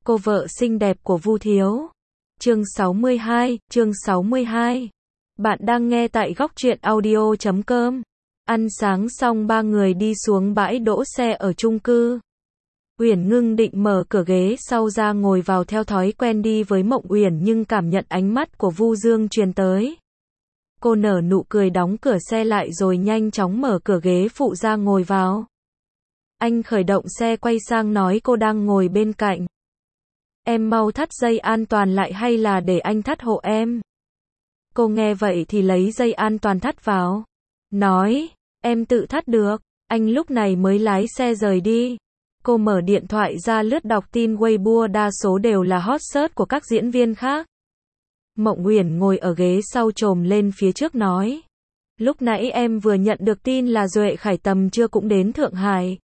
Cô vợ xinh đẹp của Vu Thiếu. Chương 62. Bạn đang nghe tại góc truyện audio.com. Ăn sáng xong ba người đi xuống bãi đỗ xe ở chung cư. Uyển Ngưng định mở cửa ghế sau ra ngồi vào theo thói quen đi với Mộng Uyển nhưng cảm nhận ánh mắt của Vu Dương truyền tới. Cô nở nụ cười đóng cửa xe lại rồi nhanh chóng mở cửa ghế phụ ra ngồi vào. Anh khởi động xe quay sang nói cô đang ngồi bên cạnh. Em mau thắt dây an toàn lại hay là để anh thắt hộ em? Cô nghe vậy thì lấy dây an toàn thắt vào. Nói, em tự thắt được. Anh lúc này mới lái xe rời đi. Cô mở điện thoại ra lướt đọc tin Weibo, đa số đều là hot search của các diễn viên khác. Mộng Uyển ngồi ở ghế sau chồm lên phía trước nói. Lúc nãy em vừa nhận được tin là Duệ Khải tầm trưa cũng đến Thượng Hải.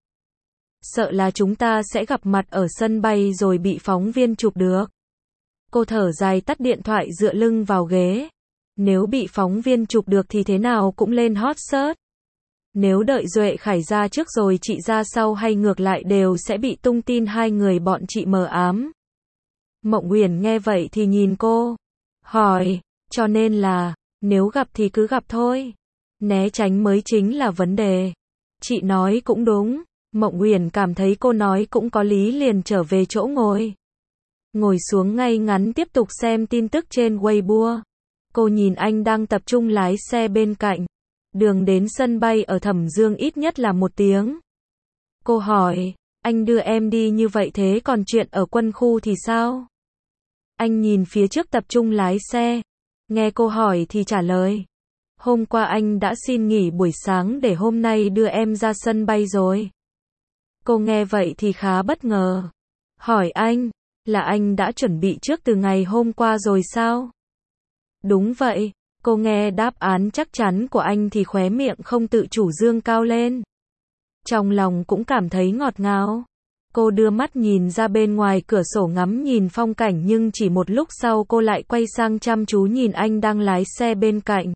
Sợ là chúng ta sẽ gặp mặt ở sân bay rồi bị phóng viên chụp được. Cô thở dài tắt điện thoại dựa lưng vào ghế. Nếu bị phóng viên chụp được thì thế nào cũng lên hot search. Nếu đợi Duệ Khải ra trước rồi chị ra sau hay ngược lại đều sẽ bị tung tin hai người bọn chị mờ ám. Mộng Uyển nghe vậy thì nhìn cô. Hỏi, cho nên là, nếu gặp thì cứ gặp thôi. Né tránh mới chính là vấn đề. Chị nói cũng đúng. Mộng Uyển cảm thấy cô nói cũng có lý liền trở về chỗ ngồi. Ngồi xuống ngay ngắn tiếp tục xem tin tức trên Weibo. Cô nhìn anh đang tập trung lái xe bên cạnh. Đường đến sân bay ở Thẩm Dương ít nhất là 1 tiếng. Cô hỏi, anh đưa em đi như vậy thế còn chuyện ở quân khu thì sao? Anh nhìn phía trước tập trung lái xe. Nghe cô hỏi thì trả lời. Hôm qua anh đã xin nghỉ buổi sáng để hôm nay đưa em ra sân bay rồi. Cô nghe vậy thì khá bất ngờ. Hỏi anh, là anh đã chuẩn bị trước từ ngày hôm qua rồi sao? Đúng vậy. Cô nghe đáp án chắc chắn của anh thì khóe miệng không tự chủ dương cao lên. Trong lòng cũng cảm thấy ngọt ngào. Cô đưa mắt nhìn ra bên ngoài cửa sổ ngắm nhìn phong cảnh nhưng chỉ một lúc sau cô lại quay sang chăm chú nhìn anh đang lái xe bên cạnh.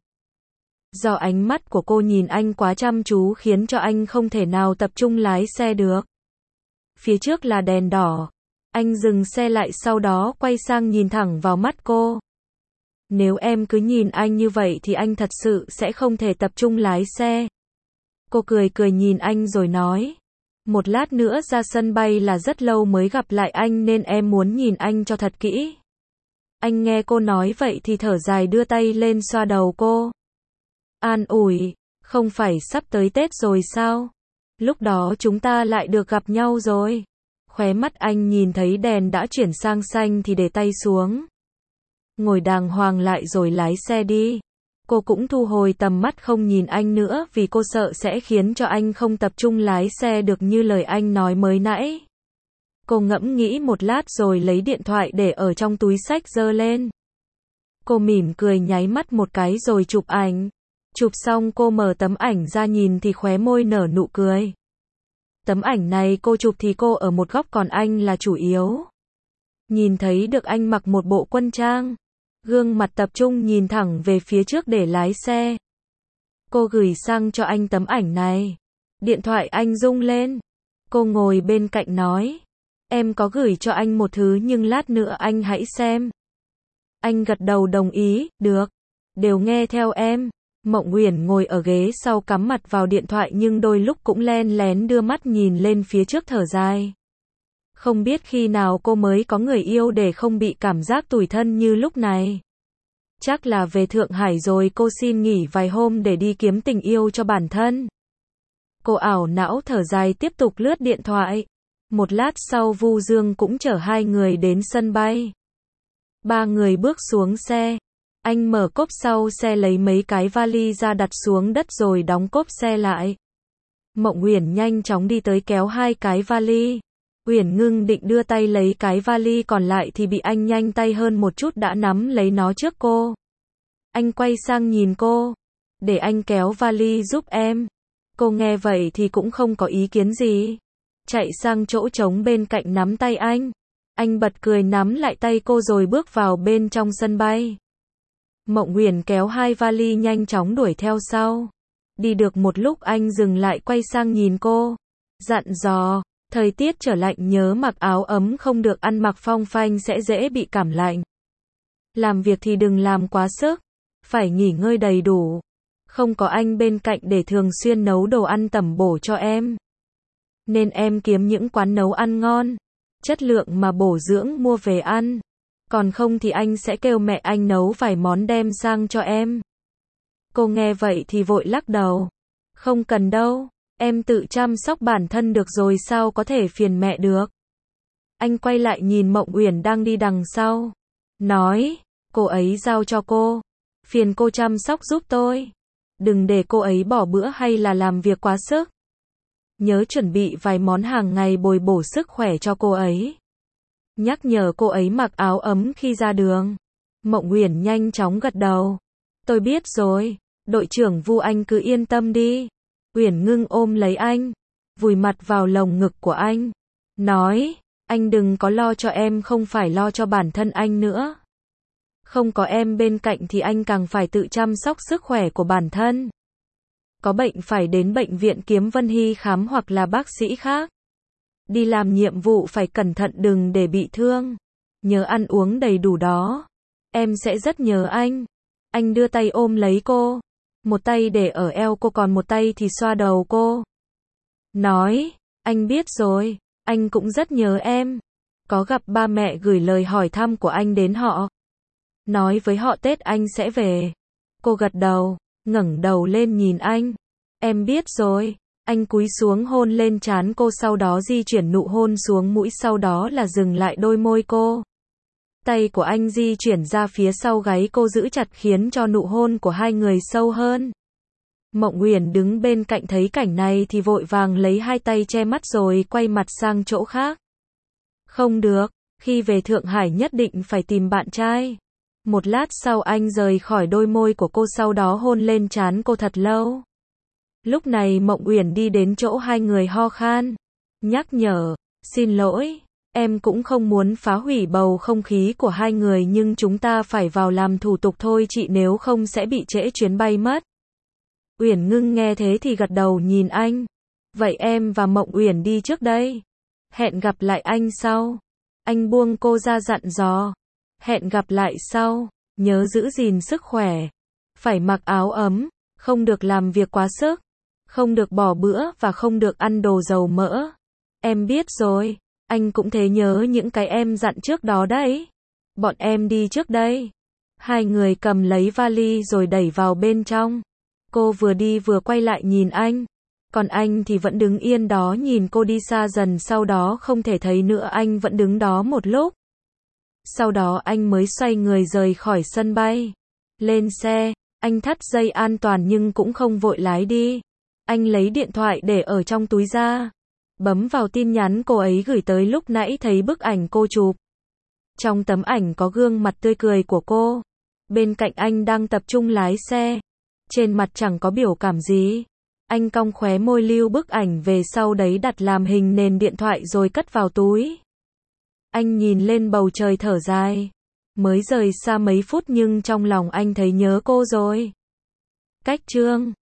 Do ánh mắt của cô nhìn anh quá chăm chú khiến cho anh không thể nào tập trung lái xe được. Phía trước là đèn đỏ. Anh dừng xe lại sau đó quay sang nhìn thẳng vào mắt cô. Nếu em cứ nhìn anh như vậy thì anh thật sự sẽ không thể tập trung lái xe. Cô cười cười nhìn anh rồi nói. Một lát nữa ra sân bay là rất lâu mới gặp lại anh nên em muốn nhìn anh cho thật kỹ. Anh nghe cô nói vậy thì thở dài đưa tay lên xoa đầu cô. An ủi, không phải sắp tới Tết rồi sao? Lúc đó chúng ta lại được gặp nhau rồi. Khóe mắt anh nhìn thấy đèn đã chuyển sang xanh thì để tay xuống. Ngồi đàng hoàng lại rồi lái xe đi. Cô cũng thu hồi tầm mắt không nhìn anh nữa vì cô sợ sẽ khiến cho anh không tập trung lái xe được như lời anh nói mới nãy. Cô ngẫm nghĩ một lát rồi lấy điện thoại để ở trong túi xách giơ lên. Cô mỉm cười nháy mắt một cái rồi chụp ảnh. Chụp xong cô mở tấm ảnh ra nhìn thì khóe môi nở nụ cười. Tấm ảnh này cô chụp thì cô ở một góc còn anh là chủ yếu. Nhìn thấy được anh mặc một bộ quân trang. Gương mặt tập trung nhìn thẳng về phía trước để lái xe. Cô gửi sang cho anh tấm ảnh này. Điện thoại anh rung lên. Cô ngồi bên cạnh nói. Em có gửi cho anh một thứ nhưng lát nữa anh hãy xem. Anh gật đầu đồng ý, được. Đều nghe theo em. Mộng Uyển ngồi ở ghế sau cắm mặt vào điện thoại nhưng đôi lúc cũng len lén đưa mắt nhìn lên phía trước thở dài. Không biết khi nào cô mới có người yêu để không bị cảm giác tủi thân như lúc này. Chắc là về Thượng Hải rồi cô xin nghỉ vài hôm để đi kiếm tình yêu cho bản thân. Cô ảo não thở dài tiếp tục lướt điện thoại. Một lát sau Vu Dương cũng chở hai người đến sân bay. Ba người bước xuống xe. Anh mở cốp sau xe lấy mấy cái vali ra đặt xuống đất rồi đóng cốp xe lại. Mộng Uyển nhanh chóng đi tới kéo hai cái vali. Uyển Ngưng định đưa tay lấy cái vali còn lại thì bị anh nhanh tay hơn một chút đã nắm lấy nó trước cô. Anh quay sang nhìn cô. Để anh kéo vali giúp em. Cô nghe vậy thì cũng không có ý kiến gì. Chạy sang chỗ trống bên cạnh nắm tay anh. Anh bật cười nắm lại tay cô rồi bước vào bên trong sân bay. Mộng Uyển kéo hai vali nhanh chóng đuổi theo sau. Đi được một lúc anh dừng lại quay sang nhìn cô. Dặn dò, Thời tiết trở lạnh nhớ mặc áo ấm, không được ăn mặc phong phanh sẽ dễ bị cảm lạnh. Làm việc thì đừng làm quá sức, phải nghỉ ngơi đầy đủ. Không có anh bên cạnh để thường xuyên nấu đồ ăn tẩm bổ cho em. Nên em kiếm những quán nấu ăn ngon, chất lượng mà bổ dưỡng mua về ăn. Còn không thì anh sẽ kêu mẹ anh nấu vài món đem sang cho em. Cô nghe vậy thì vội lắc đầu. Không cần đâu, em tự chăm sóc bản thân được rồi, sao có thể phiền mẹ được. Anh quay lại nhìn Mộng Uyển đang đi đằng sau. Nói, cô ấy giao cho cô. Phiền cô chăm sóc giúp tôi. Đừng để cô ấy bỏ bữa hay là làm việc quá sức. Nhớ chuẩn bị vài món hàng ngày bồi bổ sức khỏe cho cô ấy. Nhắc nhở cô ấy mặc áo ấm khi ra đường. Mộng Uyển nhanh chóng gật đầu. Tôi biết rồi, đội trưởng Vu, anh cứ yên tâm đi. Uyển Ngưng ôm lấy anh, vùi mặt vào lồng ngực của anh. Nói, anh đừng có lo cho em, không phải lo cho bản thân anh nữa. Không có em bên cạnh thì anh càng phải tự chăm sóc sức khỏe của bản thân. Có bệnh phải đến bệnh viện kiếm Vân Hy khám hoặc là bác sĩ khác. Đi làm nhiệm vụ phải cẩn thận, đừng để bị thương. Nhớ ăn uống đầy đủ đó. Em sẽ rất nhớ anh. Anh đưa tay ôm lấy cô. Một tay để ở eo cô, còn một tay thì xoa đầu cô. Nói, anh biết rồi, anh cũng rất nhớ em. Có gặp ba mẹ gửi lời hỏi thăm của anh đến họ. Nói với họ Tết anh sẽ về. Cô gật đầu, ngẩng đầu lên nhìn anh. Em biết rồi. Anh cúi xuống hôn lên trán cô, sau đó di chuyển nụ hôn xuống mũi, sau đó là dừng lại đôi môi cô. Tay của anh di chuyển ra phía sau gáy cô, giữ chặt khiến cho nụ hôn của hai người sâu hơn. Mộng Uyển đứng bên cạnh thấy cảnh này thì vội vàng lấy hai tay che mắt rồi quay mặt sang chỗ khác. Không được, khi về Thượng Hải nhất định phải tìm bạn trai. Một lát sau anh rời khỏi đôi môi của cô, sau đó hôn lên trán cô thật lâu. Lúc này Mộng Uyển đi đến chỗ hai người ho khan. Nhắc nhở, xin lỗi, em cũng không muốn phá hủy bầu không khí của hai người, nhưng chúng ta phải vào làm thủ tục thôi chị, nếu không sẽ bị trễ chuyến bay mất. Uyển Ngưng nghe thế thì gật đầu nhìn anh. Vậy em và Mộng Uyển đi trước đây. Hẹn gặp lại anh sau. Anh buông cô ra dặn dò. Hẹn gặp lại sau. Nhớ giữ gìn sức khỏe. Phải mặc áo ấm. Không được làm việc quá sức. Không được bỏ bữa và không được ăn đồ dầu mỡ. Em biết rồi. Anh cũng thế, nhớ những cái em dặn trước đó đấy. Bọn em đi trước đây. Hai người cầm lấy vali rồi đẩy vào bên trong. Cô vừa đi vừa quay lại nhìn anh. Còn anh thì vẫn đứng yên đó nhìn cô đi xa dần, sau đó không thể thấy nữa, anh vẫn đứng đó một lúc. Sau đó anh mới xoay người rời khỏi sân bay. Lên xe, anh thắt dây an toàn nhưng cũng không vội lái đi. Anh lấy điện thoại để ở trong túi ra. Bấm vào tin nhắn cô ấy gửi tới lúc nãy, thấy bức ảnh cô chụp. Trong tấm ảnh có gương mặt tươi cười của cô. Bên cạnh anh đang tập trung lái xe. Trên mặt chẳng có biểu cảm gì. Anh cong khóe môi lưu bức ảnh về, sau đấy đặt làm hình nền điện thoại rồi cất vào túi. Anh nhìn lên bầu trời thở dài. Mới rời xa mấy phút nhưng trong lòng anh thấy nhớ cô rồi. Cách chương